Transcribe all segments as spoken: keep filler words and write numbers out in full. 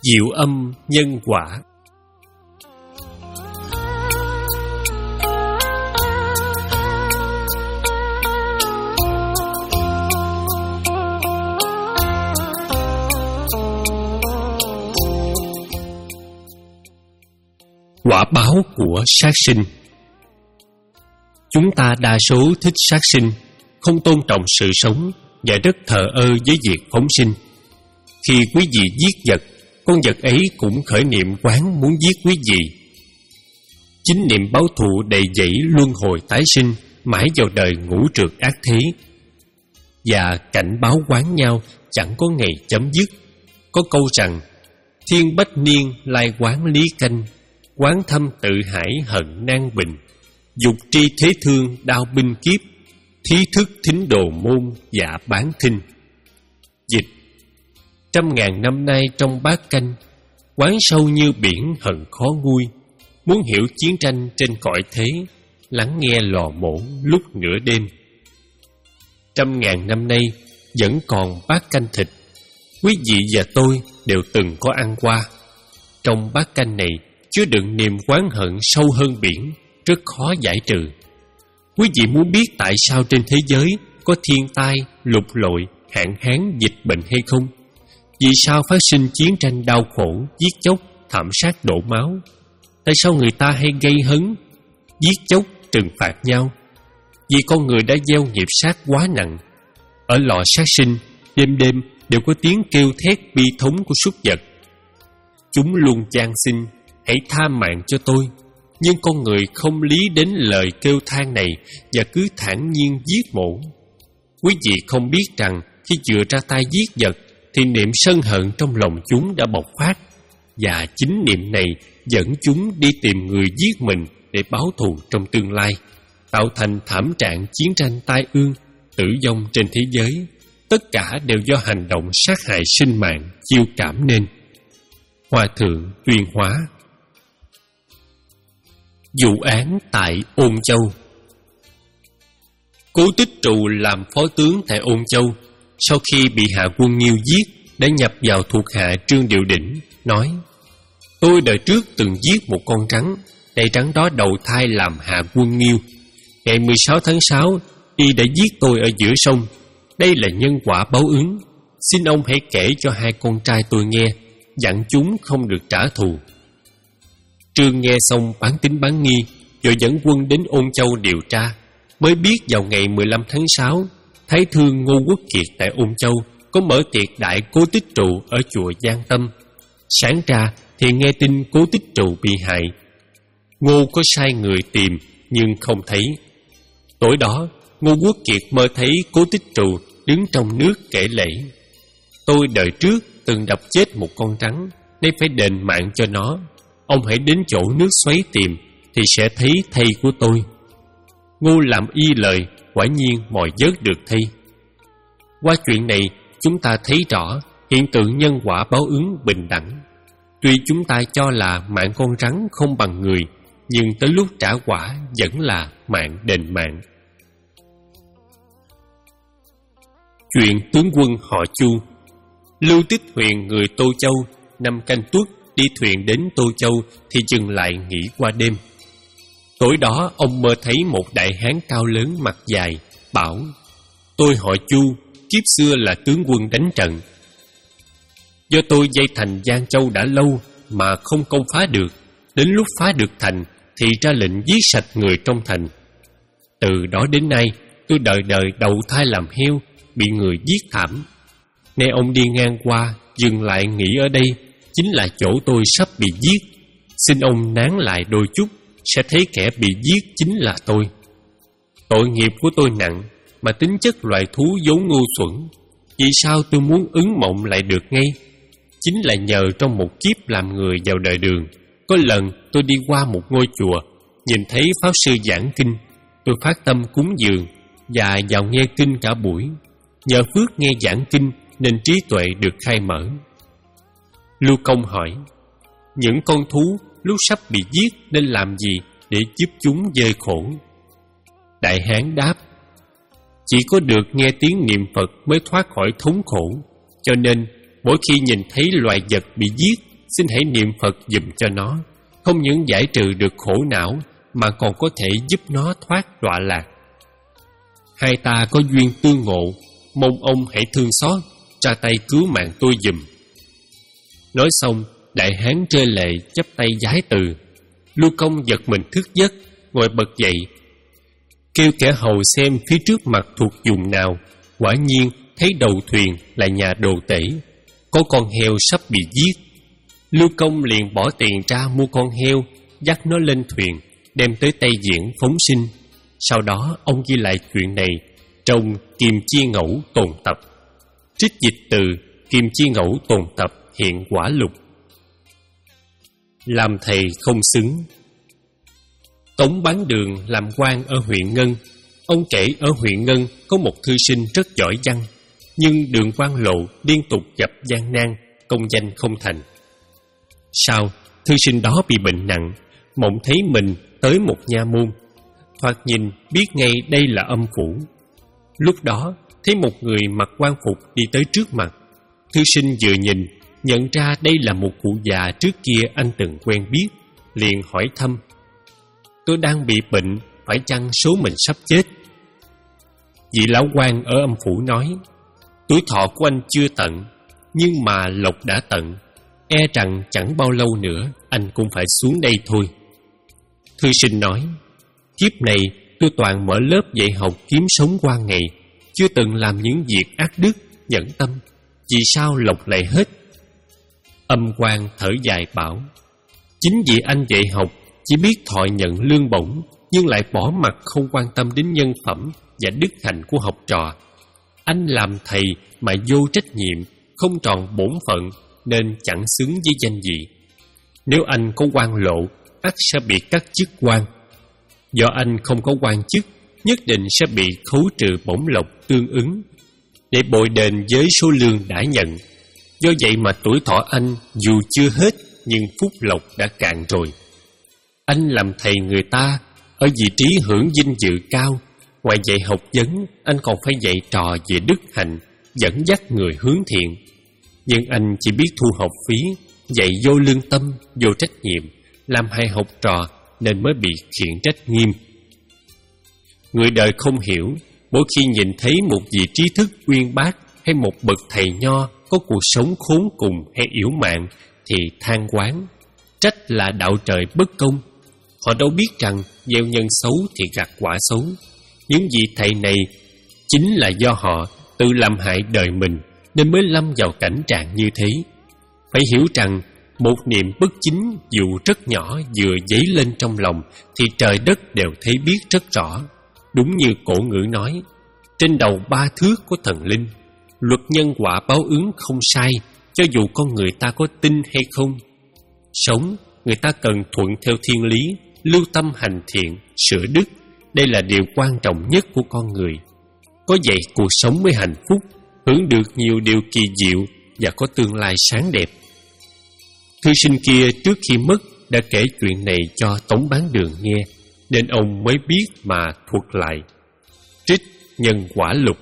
Diệu âm nhân quả. Quả báo của sát sinh. Chúng ta đa số thích sát sinh, không tôn trọng sự sống và rất thờ ơ với việc phóng sinh. Khi quý vị giết vật, con vật ấy cũng khởi niệm quán muốn giết quý vị. Chính niệm báo thù đầy dẫy luân hồi tái sinh, mãi vào đời ngũ trượt ác thế. Và cảnh báo quán nhau chẳng có ngày chấm dứt. Có câu rằng: thiên bách niên lai quán lý canh, quán thâm tự hải hận nan bình, dục tri thế thương đao binh kiếp, thí thức thính đồ môn dạ bán thinh. Dịch: trăm ngàn năm nay trong bát canh, quán sâu như biển hận khó nguôi. Muốn hiểu chiến tranh trên cõi thế, lắng nghe lò mổ lúc nửa đêm. Trăm ngàn năm nay vẫn còn bát canh thịt, quý vị và tôi đều từng có ăn qua. Trong bát canh này chứa đựng niềm oán hận sâu hơn biển, rất khó giải trừ. Quý vị muốn biết tại sao trên thế giới có thiên tai, lụt lội, hạn hán, dịch bệnh hay không? Vì sao phát sinh chiến tranh đau khổ, giết chóc, thảm sát đổ máu? Tại sao người ta hay gây hấn, giết chóc, trừng phạt nhau? Vì con người đã gieo nghiệp sát quá nặng. Ở lò sát sinh, đêm đêm đều có tiếng kêu thét bi thống của súc vật. Chúng luôn van xin: hãy tha mạng cho tôi. Nhưng con người không lý đến lời kêu than này và cứ thản nhiên giết mổ. Quý vị không biết rằng khi vừa ra tay giết vật thì niệm sân hận trong lòng chúng đã bộc phát, và chính niệm này dẫn chúng đi tìm người giết mình để báo thù trong tương lai, tạo thành thảm trạng chiến tranh tai ương, tử vong trên thế giới. Tất cả đều do hành động sát hại sinh mạng chiêu cảm nên. Hòa thượng Tuyên Hóa. Vụ án tại Ôn Châu. Cố Tích Trụ làm phó tướng tại Ôn Châu, sau khi bị Hạ Quân Nghiêu giết, đã nhập vào thuộc hạ Trương Điệu Đỉnh, nói: tôi đời trước từng giết một con rắn, đây rắn đó đầu thai làm Hạ Quân Nghiêu. Ngày mười sáu tháng sáu, y đã giết tôi ở giữa sông. Đây là nhân quả báo ứng. Xin ông hãy kể cho hai con trai tôi nghe, dặn chúng không được trả thù. Trương nghe xong bán tín bán nghi, rồi dẫn quân đến Ôn Châu điều tra. Mới biết vào ngày mười lăm tháng sáu, Thái Thương Ngô Quốc Kiệt tại Ôn Châu có mở tiệc đại Cố Tích Trụ ở chùa Giang Tâm. Sáng ra thì nghe tin Cố Tích Trụ bị hại. Ngô có sai người tìm nhưng không thấy. Tối đó, Ngô Quốc Kiệt mơ thấy Cố Tích Trụ đứng trong nước kể lễ: tôi đời trước từng đập chết một con rắn, nên phải đền mạng cho nó. Ông hãy đến chỗ nước xoáy tìm, thì sẽ thấy thây của tôi. Ngô làm y lời, quả nhiên mồi vớt được thây. Qua chuyện này, chúng ta thấy rõ hiện tượng nhân quả báo ứng bình đẳng. Tuy chúng ta cho là mạng con rắn không bằng người, nhưng tới lúc trả quả vẫn là mạng đền mạng. Chuyện tướng quân họ Chu. Lưu Tích Huyền người Tô Châu, năm Canh Tuất đi thuyền đến Tô Châu thì dừng lại nghỉ qua đêm. Tối đó ông mơ thấy một đại hán cao lớn mặt dài, bảo: tôi họ Chu, kiếp xưa là tướng quân đánh trận. Do tôi dây thành Giang Châu đã lâu mà không công phá được, đến lúc phá được thành thì ra lệnh giết sạch người trong thành. Từ đó đến nay tôi đời đời đầu thai làm heo, bị người giết thảm. Nay ông đi ngang qua, dừng lại nghỉ ở đây, chính là chỗ tôi sắp bị giết. Xin ông nán lại đôi chút, sẽ thấy kẻ bị giết chính là tôi. Tội nghiệp của tôi nặng, mà tính chất loài thú vốn ngu xuẩn. Vì sao tôi muốn ứng mộng lại được ngay? Chính là nhờ trong một kiếp làm người vào đời đường. Có lần tôi đi qua một ngôi chùa, nhìn thấy Pháp Sư giảng kinh. Tôi phát tâm cúng dường và vào nghe kinh cả buổi. Nhờ phước nghe giảng kinh nên trí tuệ được khai mở. Lưu Công hỏi: những con thú lúc sắp bị giết nên làm gì để giúp chúng vơi khổ? Đại hán đáp: chỉ có được nghe tiếng niệm Phật mới thoát khỏi thống khổ. Cho nên mỗi khi nhìn thấy loài vật bị giết, xin hãy niệm Phật giùm cho nó. Không những giải trừ được khổ não mà còn có thể giúp nó thoát đọa lạc. Hai ta có duyên tương ngộ, mong ông hãy thương xót, ra tay cứu mạng tôi giùm. Nói xong, đại hán rơi lệ chắp tay vái từ. Lưu Công giật mình thức giấc, ngồi bật dậy, kêu kẻ hầu xem phía trước mặt thuộc vùng nào. Quả nhiên thấy đầu thuyền là nhà Đồ Tể, có con heo sắp bị giết. Lưu Công liền bỏ tiền ra mua con heo, dắt nó lên thuyền, đem tới Tây Diễn phóng sinh. Sau đó ông ghi lại chuyện này trong Kiềm Chi Ngẫu Tồn Tập. Trích dịch từ Kiềm Chi Ngẫu Tồn Tập hiện quả lục. Làm thầy không xứng. Tống Bán Đường làm quan ở huyện Ngân. Ông kể ở huyện Ngân có một thư sinh rất giỏi văn, nhưng đường quan lộ liên tục gặp gian nan, công danh không thành. Sau, thư sinh đó bị bệnh nặng, mộng thấy mình tới một nha môn. Thoạt nhìn biết ngay đây là âm phủ. Lúc đó thấy một người mặc quan phục đi tới trước mặt. Thư sinh vừa nhìn, nhận ra đây là một cụ già trước kia anh từng quen biết, liền hỏi thăm: "Tôi đang bị bệnh, phải chăng số mình sắp chết?" Vị lão quan ở âm phủ nói: "Tuổi thọ của anh chưa tận, nhưng mà lộc đã tận, e rằng chẳng bao lâu nữa anh cũng phải xuống đây thôi." Thư sinh nói: "Kiếp này tôi toàn mở lớp dạy học kiếm sống qua ngày, chưa từng làm những việc ác đức, nhẫn tâm, vì sao lộc lại hết?" Âm quan thở dài bảo: "Chính vì anh dạy học chỉ biết thọ nhận lương bổng, nhưng lại bỏ mặc không quan tâm đến nhân phẩm và đức hạnh của học trò. Anh làm thầy mà vô trách nhiệm, không tròn bổn phận, nên chẳng xứng với danh vị. Nếu anh có quan lộ, ắt sẽ bị cắt chức quan. Do anh không có quan chức, nhất định sẽ bị khấu trừ bổng lộc tương ứng, để bồi đền với số lương đã nhận. Do vậy mà tuổi thọ anh dù chưa hết, nhưng phúc lộc đã cạn rồi. Anh làm thầy người ta, ở vị trí hưởng vinh dự cao, ngoài dạy học vấn, anh còn phải dạy trò về đức hạnh, dẫn dắt người hướng thiện. Nhưng anh chỉ biết thu học phí, dạy vô lương tâm, vô trách nhiệm, làm hại học trò, nên mới bị khiển trách nghiêm. Người đời không hiểu, mỗi khi nhìn thấy một vị trí thức uyên bác hay một bậc thầy nho có cuộc sống khốn cùng hay yếu mạng, thì than oán, trách là đạo trời bất công. Họ đâu biết rằng gieo nhân xấu thì gặt quả xấu. Những vị thầy này chính là do họ tự làm hại đời mình, nên mới lâm vào cảnh trạng như thế. Phải hiểu rằng một niệm bất chính dù rất nhỏ vừa dấy lên trong lòng thì trời đất đều thấy biết rất rõ. Đúng như cổ ngữ nói: trên đầu ba thước có thần linh, luật nhân quả báo ứng không sai, cho dù con người ta có tin hay không. Sống, người ta cần thuận theo thiên lý, lưu tâm hành thiện, sửa đức. Đây là điều quan trọng nhất của con người. Có vậy cuộc sống mới hạnh phúc, hưởng được nhiều điều kỳ diệu và có tương lai sáng đẹp. Thư sinh kia trước khi mất đã kể chuyện này cho Tống Bán Đường nghe, nên ông mới biết mà thuật lại. Trích Nhân Quả Lục.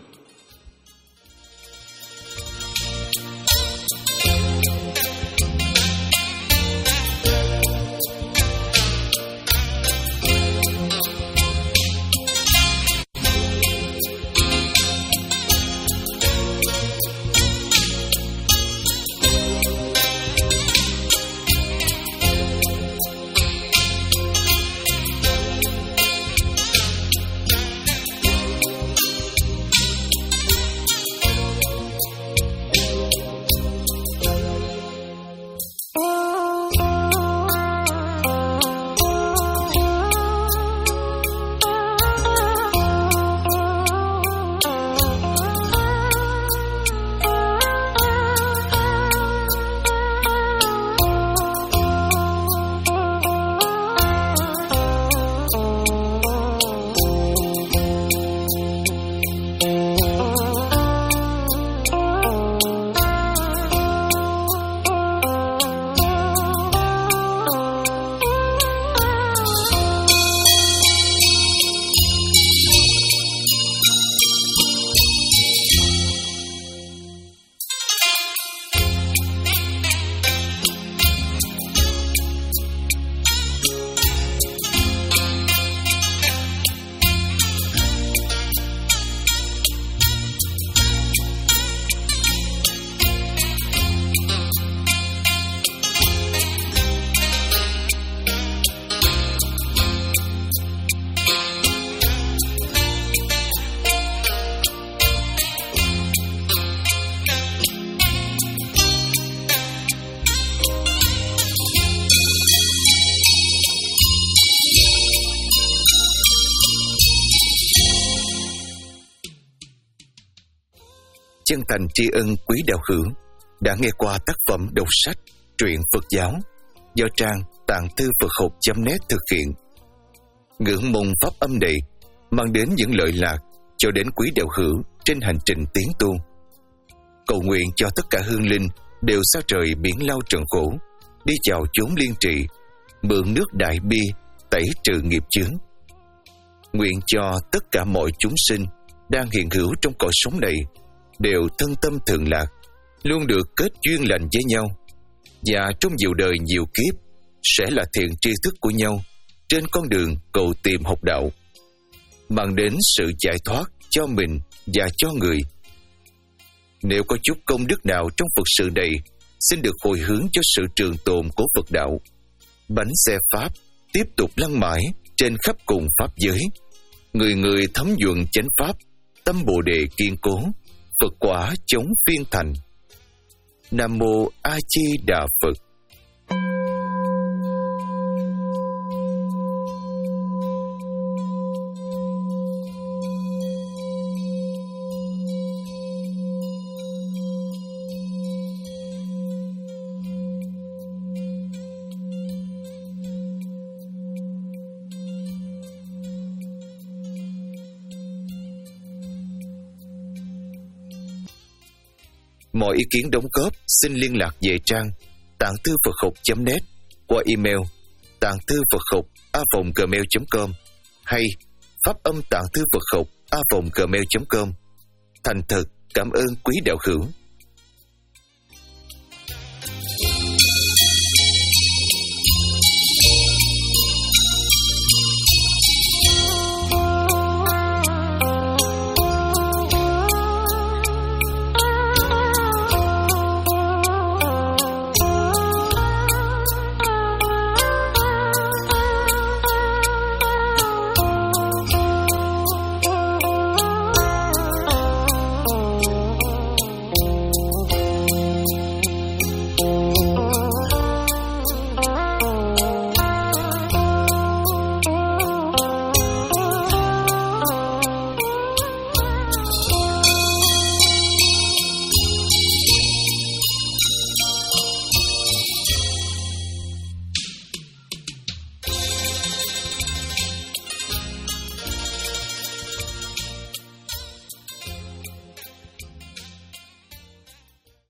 chân thành tri ân quý đạo hữu đã nghe qua tác phẩm đọc sách truyện Phật giáo do trang tạng thư Phật học chấm net thực hiện. Ngưỡng mong pháp âm này mang đến những lợi lạc cho đến quý đạo hữu trên hành trình tiến tu. Cầu nguyện cho tất cả hương linh đều xa trời biển lao trần khổ, đi vào chốn liên trị, mượn nước đại bi tẩy trừ nghiệp chướng. Nguyện cho tất cả mọi chúng sinh đang hiện hữu trong cõi sống này đều thân tâm thường lạc, luôn được kết duyên lành với nhau, và trong nhiều đời nhiều kiếp sẽ là thiện tri thức của nhau trên con đường cầu tìm học đạo, mang đến sự giải thoát cho mình và cho người. Nếu có chút công đức nào trong Phật sự này, xin được hồi hướng cho sự trường tồn của Phật đạo. Bánh xe Pháp tiếp tục lăn mãi trên khắp cùng Pháp giới. Người người thấm nhuận chánh Pháp, tâm Bồ Đề kiên cố, Phật quả chống phiên thành. Nam Mô A Di Đà Phật. Mọi ý kiến đóng góp xin liên lạc về trang tạng thư Phật học chấm net qua email tạng thư Phật học a vòng gmail chấm com hay pháp âm tạng thư Phật học a vòng gmail chấm com. Thành thật cảm ơn quý đạo hữu.